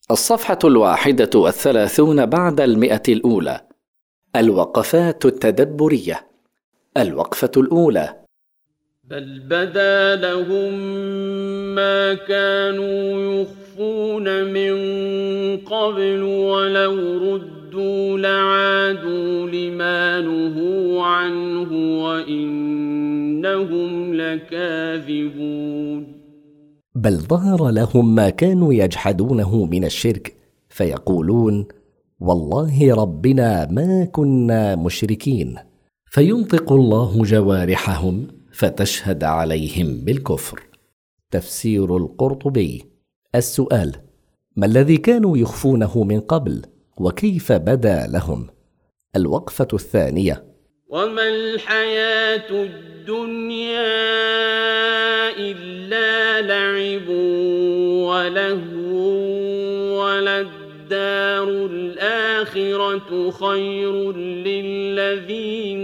الصفحة 31 بعد 100. الوقفات التدبرية. الوقفة الأولى: بل بدا لهم ما كانوا يخفون من قبل ولو ردوا لعادوا لما نهوا عنه وإنهم لكاذبون. بل ظهر لهم ما كانوا يجحدونه من الشرك، فيقولون: والله ربنا ما كنا مشركين، فينطق الله جوارحهم فتشهد عليهم بالكفر. تفسير القرطبي. السؤال: ما الذي كانوا يخفونه من قبل، وكيف بدا لهم؟ الوقفة الثانية: وما الحياة الدنيا إلا لعب ولهو وللدار الآخرة خير للذين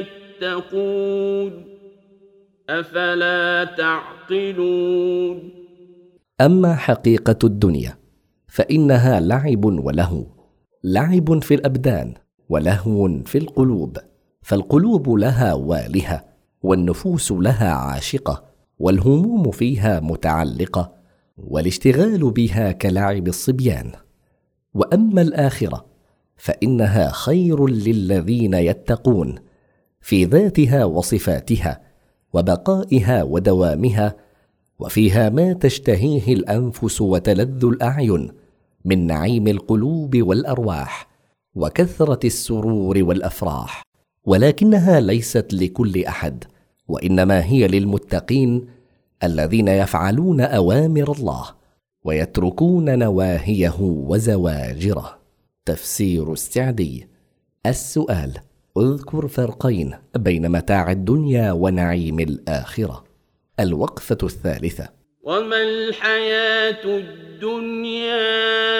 يتقون أفلا تعقلون. أما حقيقة الدنيا فإنها لعب ولهو، لعب في الأبدان ولهو في القلوب، فالقلوب لها والهة، والنفوس لها عاشقة، والهموم فيها متعلقة، والاشتغال بها كلعب الصبيان. وأما الآخرة فإنها خير للذين يتقون في ذاتها وصفاتها وبقائها ودوامها، وفيها ما تشتهيه الأنفس وتلذ الأعين من نعيم القلوب والأرواح وكثرة السرور والأفراح، ولكنها ليست لكل أحد، وإنما هي للمتقين الذين يفعلون أوامر الله ويتركون نواهيه وزواجره. تفسير السعدي. السؤال: اذكر فرقين بين متاع الدنيا ونعيم الآخرة. الوقفة الثالثة: وما الحياة الدنيا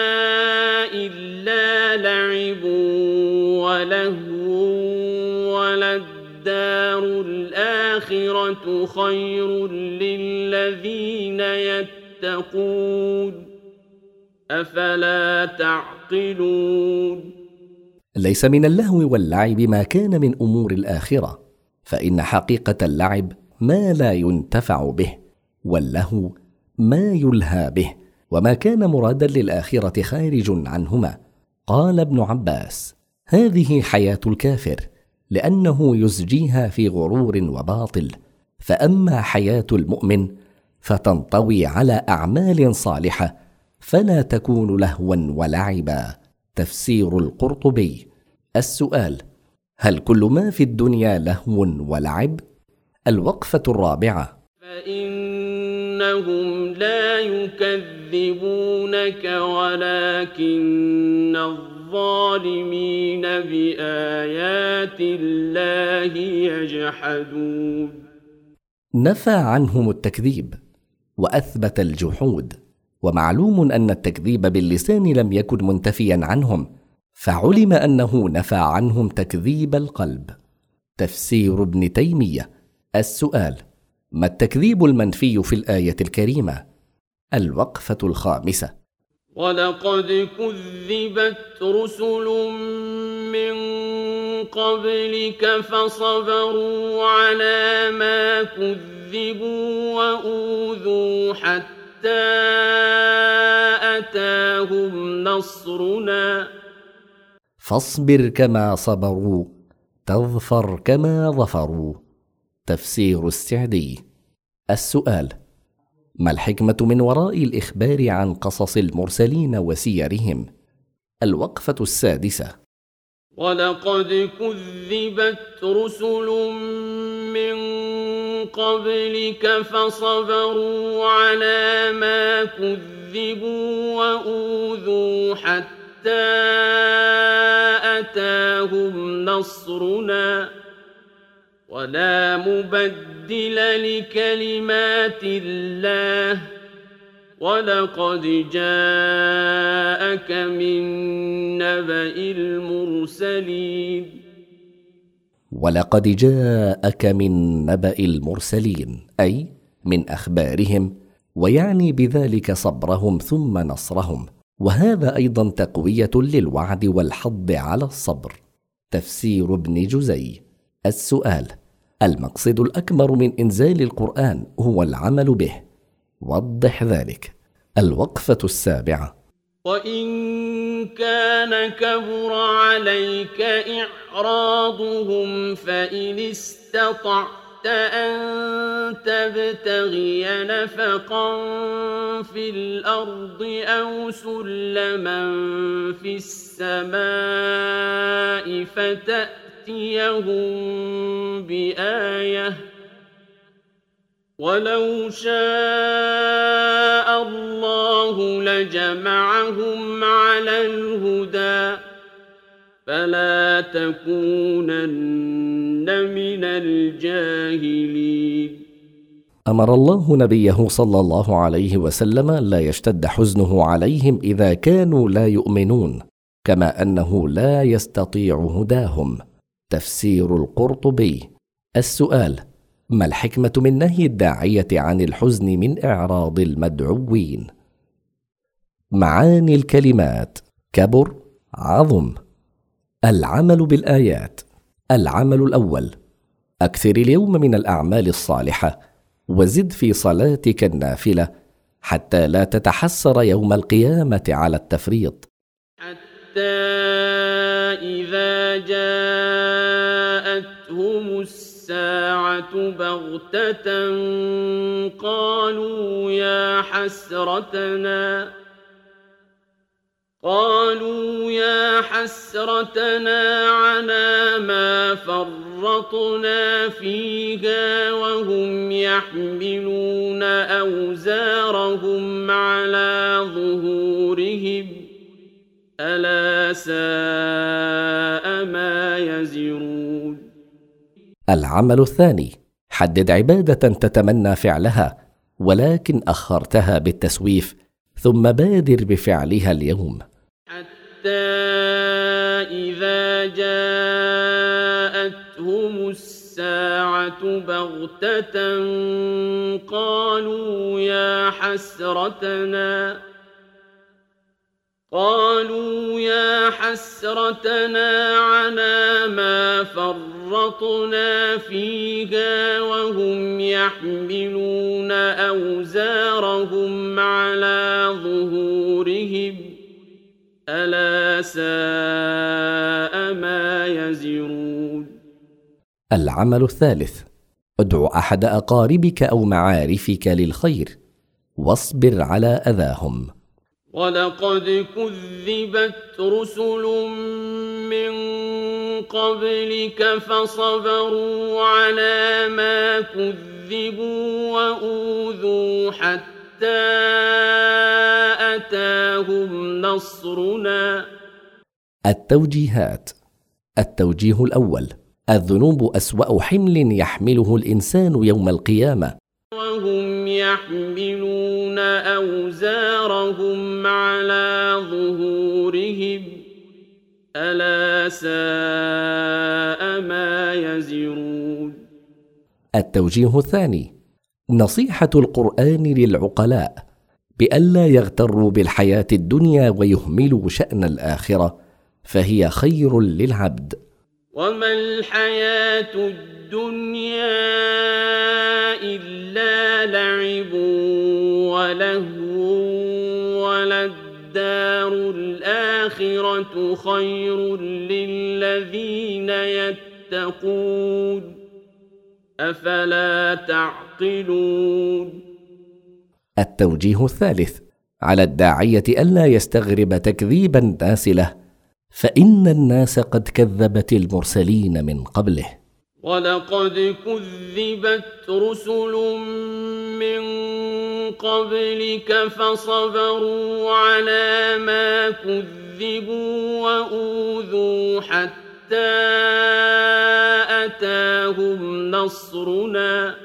إلا لعب ولهو وللدار الآخرة خير للذين يتقون أفلا تعقلون. ليس من اللهو واللعب ما كان من أمور الآخرة، فإن حقيقة اللعب ما لا ينتفع به، واللهو ما يلهى به، وما كان مرادا للآخرة خارج عنهما. قال ابن عباس: هذه حياة الكافر، لأنه يزجيها في غرور وباطل، فأما حياة المؤمن فتنطوي على أعمال صالحة، فلا تكون لهوا ولعبا. تفسير القرطبي. السؤال: هل كل ما في الدنيا لهو ولعب؟ الوقفة الرابعة: فإنهم لا يكذبونك ولكن الظالمين بآيات الله يجحدون. نفى عنهم التكذيب وأثبت الجحود، ومعلوم أن التكذيب باللسان لم يكن منتفيا عنهم، فعلم أنه نفى عنهم تكذيب القلب. تفسير ابن تيمية. السؤال: ما التكذيب المنفي في الآية الكريمة؟ الوقفة الخامسة: ولقد كذبت رسل من قبلك فصبروا على ما كذبوا وأوذوا حتى أتاهم نصرنا. فاصبر كما صبروا تظفر كما ظفروا. تفسير السعدي. السؤال: ما الحكمة من وراء الإخبار عن قصص المرسلين وسيرهم؟ الوقفة السادسة: ولقد كذبت رسل من قبلك فصبروا على ما كذبوا وأوذوا حتى أتاهم نصرنا، ولا مبدل لكلمات الله، ولقد جاءك من نبأ المرسلين. ولقد جاءك من نبأ المرسلين، أي من أخبارهم، ويعني بذلك صبرهم ثم نصرهم. وهذا أيضا تقوية للوعد والحض على الصبر. تفسير ابن جزي. السؤال: المقصد الأكبر من إنزال القرآن هو العمل به، وضح ذلك. الوقفة السابعة: وإن كان كبر عليك إعراضهم فإن استطعت أن تبتغي نفقا في الأرض أو سلما في السماء فتأتيهم بآية ولو شاء الله لجمعهم على الهدى فلا تكونن من الجاهلين. أمر الله نبيه صلى الله عليه وسلم لا يشتد حزنه عليهم إذا كانوا لا يؤمنون، كما أنه لا يستطيع هداهم. تفسير القرطبي. السؤال: ما الحكمة من نهي الداعية عن الحزن من إعراض المدعوين؟ معاني الكلمات: كبر، عظم. العمل بالآيات. العمل الأول: أكثر اليوم من الأعمال الصالحة، وزد في صلاتك النافلة حتى لا تتحسر يوم القيامة على التفريط. حتى إذا جاءتهم الساعة بغتة قالوا يا حسرتنا على ما فرطنا فيها وهم يحملون أوزارهم على ظهورهم ألا ساء ما يزرون. العمل الثاني: حدد عبادة تتمنى فعلها ولكن أخرتها بالتسويف، ثم بادر بفعلها اليوم. حتى إذا جاءتهم الساعة بغتة قالوا يا حسرتنا على ما فرطنا فيها وهم يحملون أوزارهم على ظهورهم ألا ساء ما يزرون. العمل الثالث: ادع أحد أقاربك أو معارفك للخير واصبر على أذاهم. ولقد كذبت رسل من قبلك فصبروا على ما كذبوا وأوذوا حتى أتاهم نصرنا. التوجيهات. التوجيه الأول: الذنوب أسوأ حمل يحمله الإنسان يوم القيامة، وهم يحملون أوزارهم على ظهورهم ألا ساء ما يزرون. التوجيه الثاني: نصيحة القرآن للعقلاء بألا يغتروا بالحياة الدنيا ويهملوا شأن الآخرة، فهي خير للعبد. وما الحياة الدنيا إلا لعب ولهو وللدار الآخرة خير للذين يتقون أفلا تعقلون. التوجيه الثالث: على الداعية ألا يستغرب تكذيب الناس له، فإن الناس قد كذبت المرسلين من قبله. ولقد كذبت رسل من قبلك فصبروا على ما كذبوا وأوذوا حتى أتاهم نصرنا.